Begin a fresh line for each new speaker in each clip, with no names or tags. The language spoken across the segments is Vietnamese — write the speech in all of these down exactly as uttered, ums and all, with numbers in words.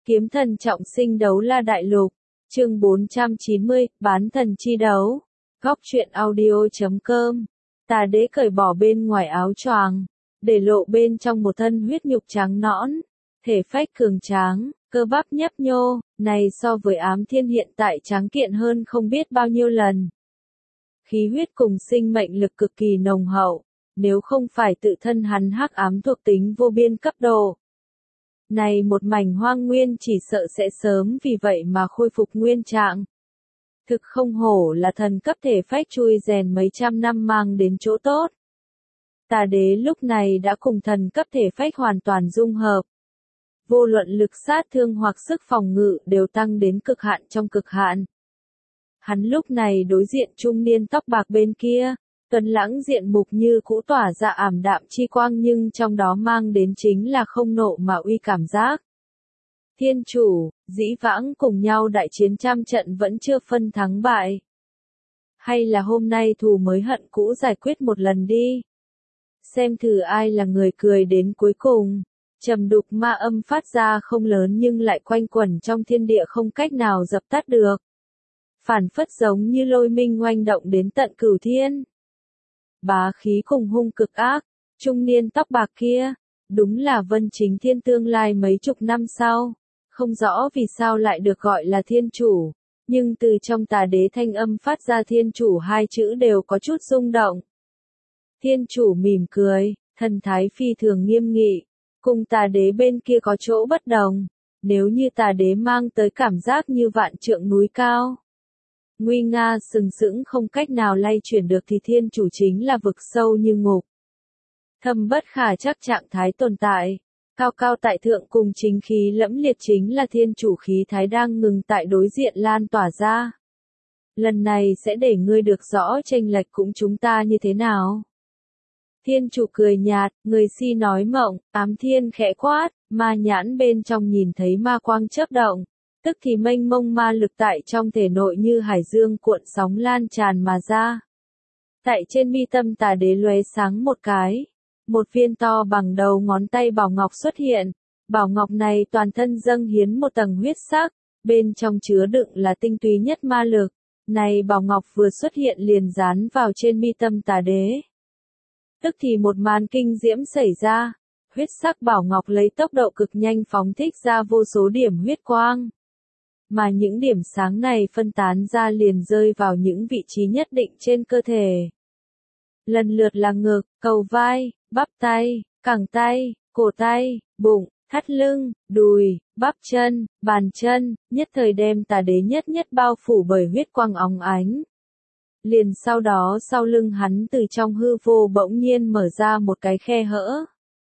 Kiếm thần trọng sinh đấu la đại lục, chương bốn trăm chín mươi, bán thần chi đấu. Góc truyện audio chấm com. Tà đế cởi bỏ bên ngoài áo choàng, để lộ bên trong một thân huyết nhục trắng nõn, thể phách cường tráng, cơ bắp nhấp nhô, này so với ám thiên hiện tại tráng kiện hơn không biết bao nhiêu lần. Khí huyết cùng sinh mệnh lực cực kỳ nồng hậu, nếu không phải tự thân hắn hắc ám thuộc tính vô biên cấp độ. Này một mảnh hoang nguyên chỉ sợ sẽ sớm vì vậy mà khôi phục nguyên trạng. Thực không hổ là thần cấp thể phách chui rèn mấy trăm năm mang đến chỗ tốt. Tà đế lúc này đã cùng thần cấp thể phách hoàn toàn dung hợp. Vô luận lực sát thương hoặc sức phòng ngự đều tăng đến cực hạn trong cực hạn. Hắn lúc này đối diện trung niên tóc bạc bên kia, tuấn lãng diện mục như cũ tỏa ra ảm đạm chi quang nhưng trong đó mang đến chính là không nộ mà uy cảm giác. Thiên chủ, dĩ vãng cùng nhau đại chiến trăm trận vẫn chưa phân thắng bại. Hay là hôm nay thù mới hận cũ giải quyết một lần đi. Xem thử ai là người cười đến cuối cùng. Trầm đục ma âm phát ra không lớn nhưng lại quanh quẩn trong thiên địa không cách nào dập tắt được. Phản phất giống như lôi minh oanh động đến tận cửu thiên. Bá khí cùng hung cực ác, trung niên tóc bạc kia, đúng là Vân Chính Thiên tương lai mấy chục năm sau, không rõ vì sao lại được gọi là thiên chủ, nhưng từ trong tà đế thanh âm phát ra thiên chủ hai chữ đều có chút rung động. Thiên chủ mỉm cười, thần thái phi thường nghiêm nghị, cùng tà đế bên kia có chỗ bất đồng, nếu như tà đế mang tới cảm giác như vạn trượng núi cao. Nguy nga sừng sững không cách nào lay chuyển được thì thiên chủ chính là vực sâu như ngục. Thâm bất khả chắc trạng thái tồn tại, cao cao tại thượng cùng chính khí lẫm liệt chính là thiên chủ khí thái đang ngừng tại đối diện lan tỏa ra. Lần này sẽ để ngươi được rõ chênh lệch cũng chúng ta như thế nào. Thiên chủ cười nhạt, người si nói mộng, ám thiên khẽ quát, ma nhãn bên trong nhìn thấy ma quang chớp động. Tức thì mênh mông ma lực tại trong thể nội như hải dương cuộn sóng lan tràn mà ra. Tại trên mi tâm tà đế lóe sáng một cái, một viên to bằng đầu ngón tay bảo ngọc xuất hiện, bảo ngọc này toàn thân dâng hiến một tầng huyết sắc, bên trong chứa đựng là tinh túy nhất ma lực, này bảo ngọc vừa xuất hiện liền dán vào trên mi tâm tà đế. Tức thì một màn kinh diễm xảy ra, huyết sắc bảo ngọc lấy tốc độ cực nhanh phóng thích ra vô số điểm huyết quang. Mà những điểm sáng này phân tán ra liền rơi vào những vị trí nhất định trên cơ thể. Lần lượt là ngực, cầu vai, bắp tay, cẳng tay, cổ tay, bụng, thắt lưng, đùi, bắp chân, bàn chân, nhất thời đem tà đế nhất nhất bao phủ bởi huyết quang óng ánh. Liền sau đó sau lưng hắn từ trong hư vô bỗng nhiên mở ra một cái khe hở.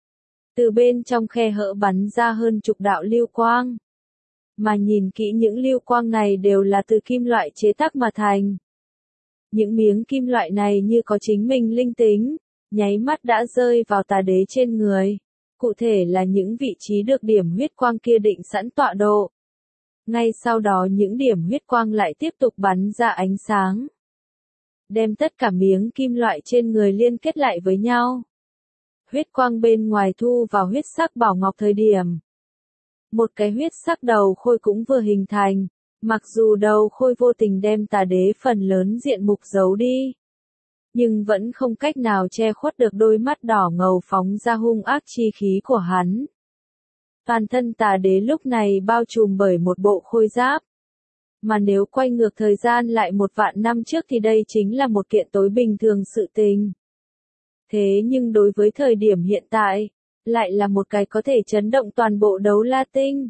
Từ bên trong khe hở bắn ra hơn chục đạo lưu quang. Mà nhìn kỹ những lưu quang này đều là từ kim loại chế tác mà thành. Những miếng kim loại này như có chính mình linh tính, nháy mắt đã rơi vào tà đế trên người. Cụ thể là những vị trí được điểm huyết quang kia định sẵn tọa độ. Ngay sau đó những điểm huyết quang lại tiếp tục bắn ra ánh sáng. Đem tất cả miếng kim loại trên người liên kết lại với nhau. Huyết quang bên ngoài thu vào huyết sắc bảo ngọc thời điểm. Một cái huyết sắc đầu khôi cũng vừa hình thành, mặc dù đầu khôi vô tình đem tà đế phần lớn diện mục giấu đi. Nhưng vẫn không cách nào che khuất được đôi mắt đỏ ngầu phóng ra hung ác chi khí của hắn. Toàn thân tà đế lúc này bao trùm bởi một bộ khôi giáp. Mà nếu quay ngược thời gian lại một vạn năm trước thì đây chính là một kiện tối bình thường sự tình. Thế nhưng đối với thời điểm hiện tại, lại là một cái có thể chấn động toàn bộ đấu la tinh.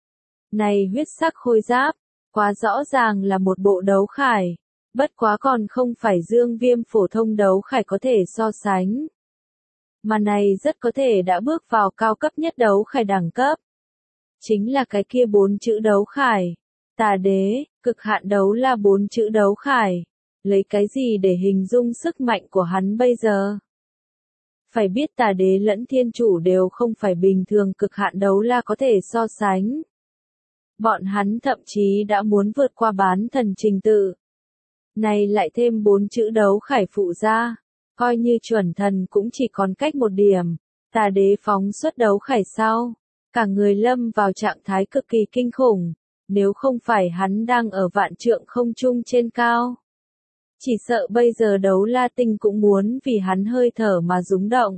Này huyết sắc khôi giáp, quá rõ ràng là một bộ đấu khải, bất quá còn không phải dương viêm phổ thông đấu khải có thể so sánh. Mà này rất có thể đã bước vào cao cấp nhất đấu khải đẳng cấp. Chính là cái kia bốn chữ đấu khải. Tà đế, cực hạn đấu là bốn chữ đấu khải. Lấy cái gì để hình dung sức mạnh của hắn bây giờ? Phải biết tà đế lẫn thiên chủ đều không phải bình thường cực hạn đấu la có thể so sánh. Bọn hắn thậm chí đã muốn vượt qua bán thần trình tự. Này lại thêm bốn chữ đấu khải phụ ra, coi như chuẩn thần cũng chỉ còn cách một điểm. Tà đế phóng xuất đấu khải sau, cả người lâm vào trạng thái cực kỳ kinh khủng, nếu không phải hắn đang ở vạn trượng không trung trên cao. Chỉ sợ bây giờ Đấu La Tinh cũng muốn vì hắn hơi thở mà rúng động.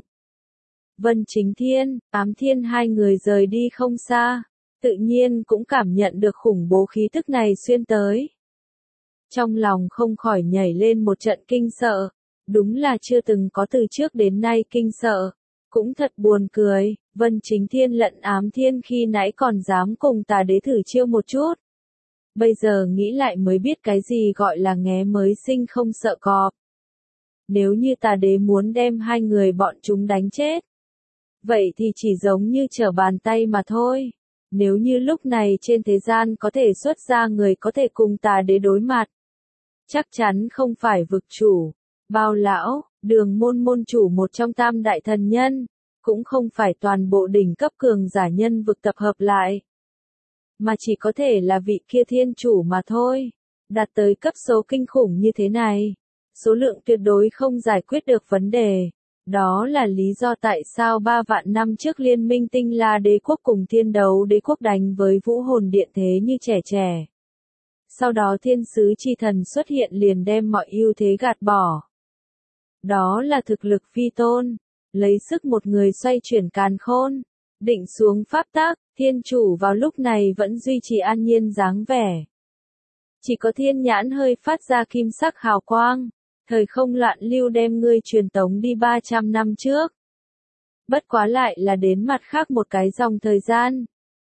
Vân Chính Thiên, Ám Thiên hai người rời đi không xa, tự nhiên cũng cảm nhận được khủng bố khí tức này xuyên tới. Trong lòng không khỏi nhảy lên một trận kinh sợ, đúng là chưa từng có từ trước đến nay kinh sợ, cũng thật buồn cười, Vân Chính Thiên lẫn Ám Thiên khi nãy còn dám cùng Tà Đế thử chiêu một chút. Bây giờ nghĩ lại mới biết cái gì gọi là nghé mới sinh không sợ cọp. Nếu như Tà Đế muốn đem hai người bọn chúng đánh chết, vậy thì chỉ giống như trở bàn tay mà thôi. Nếu như lúc này trên thế gian có thể xuất ra người có thể cùng Tà Đế đối mặt, chắc chắn không phải vực chủ, Bao lão, Đường môn môn chủ một trong tam đại thần nhân, cũng không phải toàn bộ đỉnh cấp cường giả nhân vực tập hợp lại, mà chỉ có thể là vị kia thiên chủ mà thôi. Đạt tới cấp số kinh khủng như thế này, số lượng tuyệt đối không giải quyết được vấn đề. Đó là lý do tại sao ba vạn năm trước liên minh Tinh La Đế quốc cùng Thiên Đấu Đế quốc đánh với Vũ Hồn Điện thế như trẻ trẻ. Sau đó thiên sứ chi thần xuất hiện liền đem mọi ưu thế gạt bỏ. Đó là thực lực phi tôn, lấy sức một người xoay chuyển càn khôn, định xuống pháp tắc. Thiên chủ vào lúc này vẫn duy trì an nhiên dáng vẻ. Chỉ có thiên nhãn hơi phát ra kim sắc hào quang, thời không loạn lưu đem ngươi truyền tống đi ba trăm năm trước. Bất quá lại là đến mặt khác một cái dòng thời gian.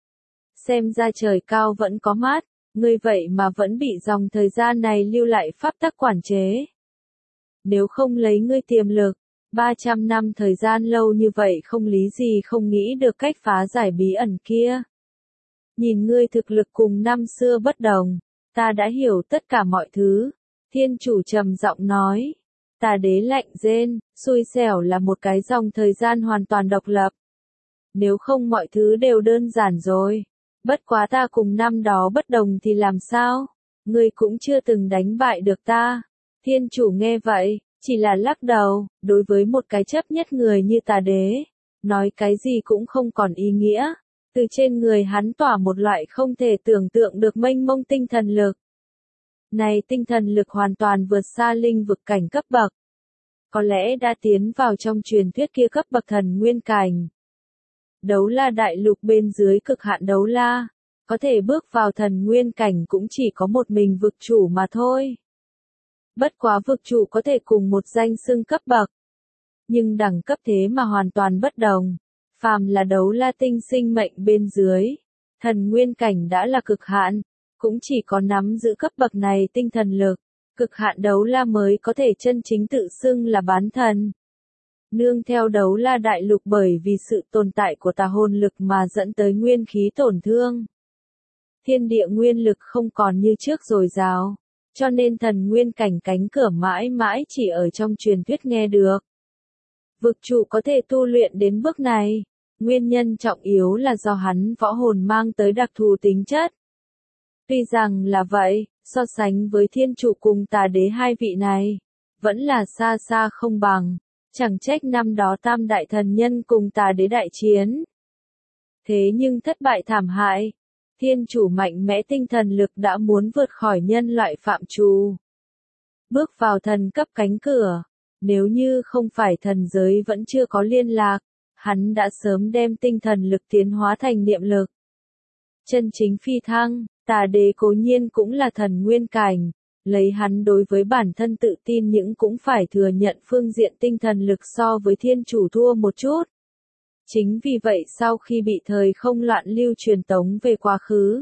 Xem ra trời cao vẫn có mát, ngươi vậy mà vẫn bị dòng thời gian này lưu lại pháp tắc quản chế. Nếu không lấy ngươi tiềm lực, ba trăm năm thời gian lâu như vậy không lý gì không nghĩ được cách phá giải bí ẩn kia. Nhìn ngươi thực lực cùng năm xưa bất đồng, ta đã hiểu tất cả mọi thứ. Thiên chủ trầm giọng nói. Tà Đế lạnh rên, xui xẻo là một cái dòng thời gian hoàn toàn độc lập. Nếu không mọi thứ đều đơn giản rồi. Bất quá ta cùng năm đó bất đồng thì làm sao? Ngươi cũng chưa từng đánh bại được ta. Thiên chủ nghe vậy, chỉ là lắc đầu, đối với một cái chấp nhất người như Tà Đế, nói cái gì cũng không còn ý nghĩa. Từ trên người hắn tỏa một loại không thể tưởng tượng được mênh mông tinh thần lực. Này tinh thần lực hoàn toàn vượt xa linh vực cảnh cấp bậc. Có lẽ đã tiến vào trong truyền thuyết kia cấp bậc thần nguyên cảnh. Đấu La đại lục bên dưới cực hạn đấu la, có thể bước vào thần nguyên cảnh cũng chỉ có một mình vực chủ mà thôi. Bất quá vực chủ có thể cùng một danh xưng cấp bậc, nhưng đẳng cấp thế mà hoàn toàn bất đồng. Phàm là đấu la tinh sinh mệnh bên dưới, thần nguyên cảnh đã là cực hạn, cũng chỉ có nắm giữ cấp bậc này tinh thần lực, cực hạn đấu la mới có thể chân chính tự xưng là bán thần. Nương theo đấu la đại lục bởi vì sự tồn tại của tà hồn lực mà dẫn tới nguyên khí tổn thương. Thiên địa nguyên lực không còn như trước dồi dào, cho nên thần nguyên cảnh cánh cửa mãi mãi chỉ ở trong truyền thuyết nghe được. Vực chủ có thể tu luyện đến bước này, nguyên nhân trọng yếu là do hắn võ hồn mang tới đặc thù tính chất. Tuy rằng là vậy, so sánh với thiên chủ cùng Tà Đế hai vị này, vẫn là xa xa không bằng, chẳng trách năm đó tam đại thần nhân cùng Tà Đế đại chiến. Thế nhưng thất bại thảm hại, thiên chủ mạnh mẽ tinh thần lực đã muốn vượt khỏi nhân loại phạm trù. Bước vào thần cấp cánh cửa, nếu như không phải thần giới vẫn chưa có liên lạc, hắn đã sớm đem tinh thần lực tiến hóa thành niệm lực. Chân chính phi thăng, Tà Đế cố nhiên cũng là thần nguyên cảnh, lấy hắn đối với bản thân tự tin những cũng phải thừa nhận phương diện tinh thần lực so với thiên chủ thua một chút. Chính vì vậy sau khi bị thời không loạn lưu truyền tống về quá khứ,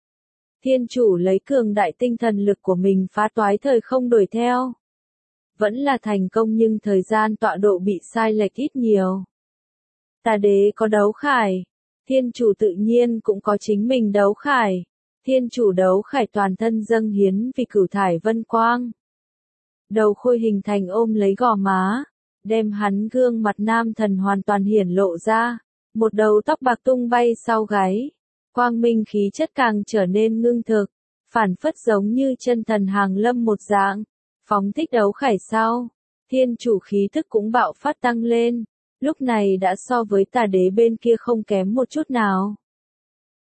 thiên chủ lấy cường đại tinh thần lực của mình phá toái thời không đuổi theo. Vẫn là thành công nhưng thời gian tọa độ bị sai lệch ít nhiều. Tà Đế có đấu khải, thiên chủ tự nhiên cũng có chính mình đấu khải. Thiên chủ đấu khải toàn thân dâng hiến vì cửu thải vân quang. Đầu khôi hình thành ôm lấy gò má, đem hắn gương mặt nam thần hoàn toàn hiển lộ ra, một đầu tóc bạc tung bay sau gáy, quang minh khí chất càng trở nên ngưng thực, phản phất giống như chân thần hàng lâm một dạng, phóng thích đấu khải sau, thiên chủ khí thức cũng bạo phát tăng lên, lúc này đã so với Tà Đế bên kia không kém một chút nào.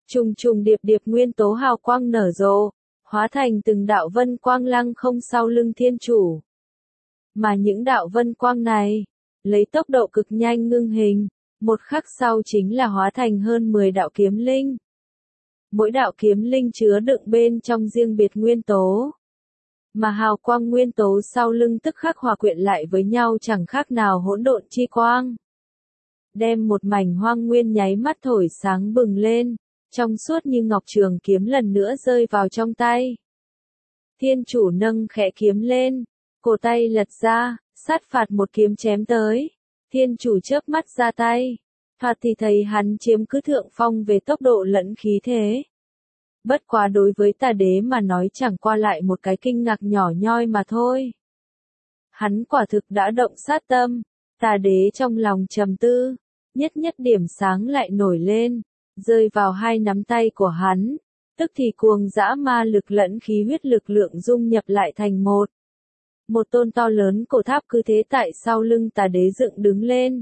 Trùng trùng điệp điệp nguyên tố hào quang nở rộ, hóa thành từng đạo vân quang lăng không sau lưng thiên chủ. Mà những đạo vân quang này, lấy tốc độ cực nhanh ngưng hình, một khắc sau chính là hóa thành hơn mười đạo kiếm linh. Mỗi đạo kiếm linh chứa đựng bên trong riêng biệt nguyên tố. Mà hào quang nguyên tố sau lưng tức khắc hòa quyện lại với nhau chẳng khác nào hỗn độn chi quang. Đem một mảnh hoang nguyên nháy mắt thổi sáng bừng lên, trong suốt như ngọc trường kiếm lần nữa rơi vào trong tay. Thiên chủ nâng khẽ kiếm lên, cổ tay lật ra, sát phạt một kiếm chém tới. Thiên chủ chớp mắt ra tay, thoạt thì thấy hắn chiếm cứ thượng phong về tốc độ lẫn khí thế. Bất quá đối với tà đế mà nói chẳng qua lại một cái kinh ngạc nhỏ nhoi mà thôi. Hắn quả thực đã động sát tâm, tà đế trong lòng trầm tư, nhất nhất điểm sáng lại nổi lên, rơi vào hai nắm tay của hắn, tức thì cuồng dã ma lực lẫn khí huyết lực lượng dung nhập lại thành một. Một tôn to lớn cổ tháp cứ thế tại sau lưng tà đế dựng đứng lên.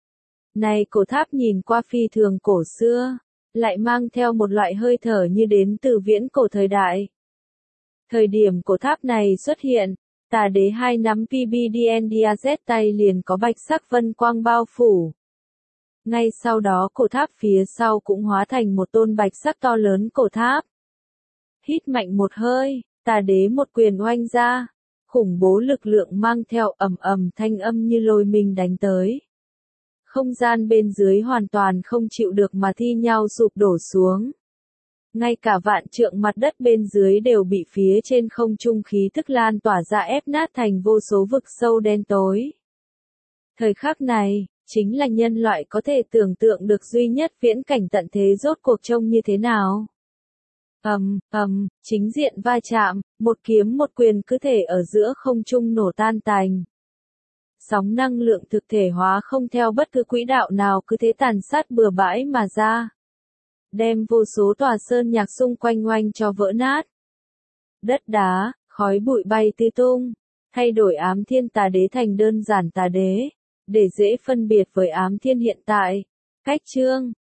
Này cổ tháp nhìn qua phi thường cổ xưa, lại mang theo một loại hơi thở như đến từ viễn cổ thời đại. Thời điểm cổ tháp này xuất hiện, tà đế hai nắm pê bê đê en đê a zét tay liền có bạch sắc vân quang bao phủ. Ngay sau đó cổ tháp phía sau cũng hóa thành một tôn bạch sắc to lớn cổ tháp. Hít mạnh một hơi, tà đế một quyền oanh ra, khủng bố lực lượng mang theo ầm ầm thanh âm như lôi mình đánh tới. Không gian bên dưới hoàn toàn không chịu được mà thi nhau sụp đổ xuống. Ngay cả vạn trượng mặt đất bên dưới đều bị phía trên không trung khí tức lan tỏa ra ép nát thành vô số vực sâu đen tối. Thời khắc này, chính là nhân loại có thể tưởng tượng được duy nhất viễn cảnh tận thế rốt cuộc trông như thế nào. Ầm, ầm, chính diện va chạm, một kiếm một quyền cứ thể ở giữa không trung nổ tan tành. Sóng năng lượng thực thể hóa không theo bất cứ quỹ đạo nào cứ thế tàn sát bừa bãi mà ra. Đem vô số tòa sơn nhạc xung quanh oanh cho vỡ nát. Đất đá, khói bụi bay tứ tung, thay đổi ám thiên tà đế thành đơn giản tà đế, để dễ phân biệt với ám thiên hiện tại. Cách chương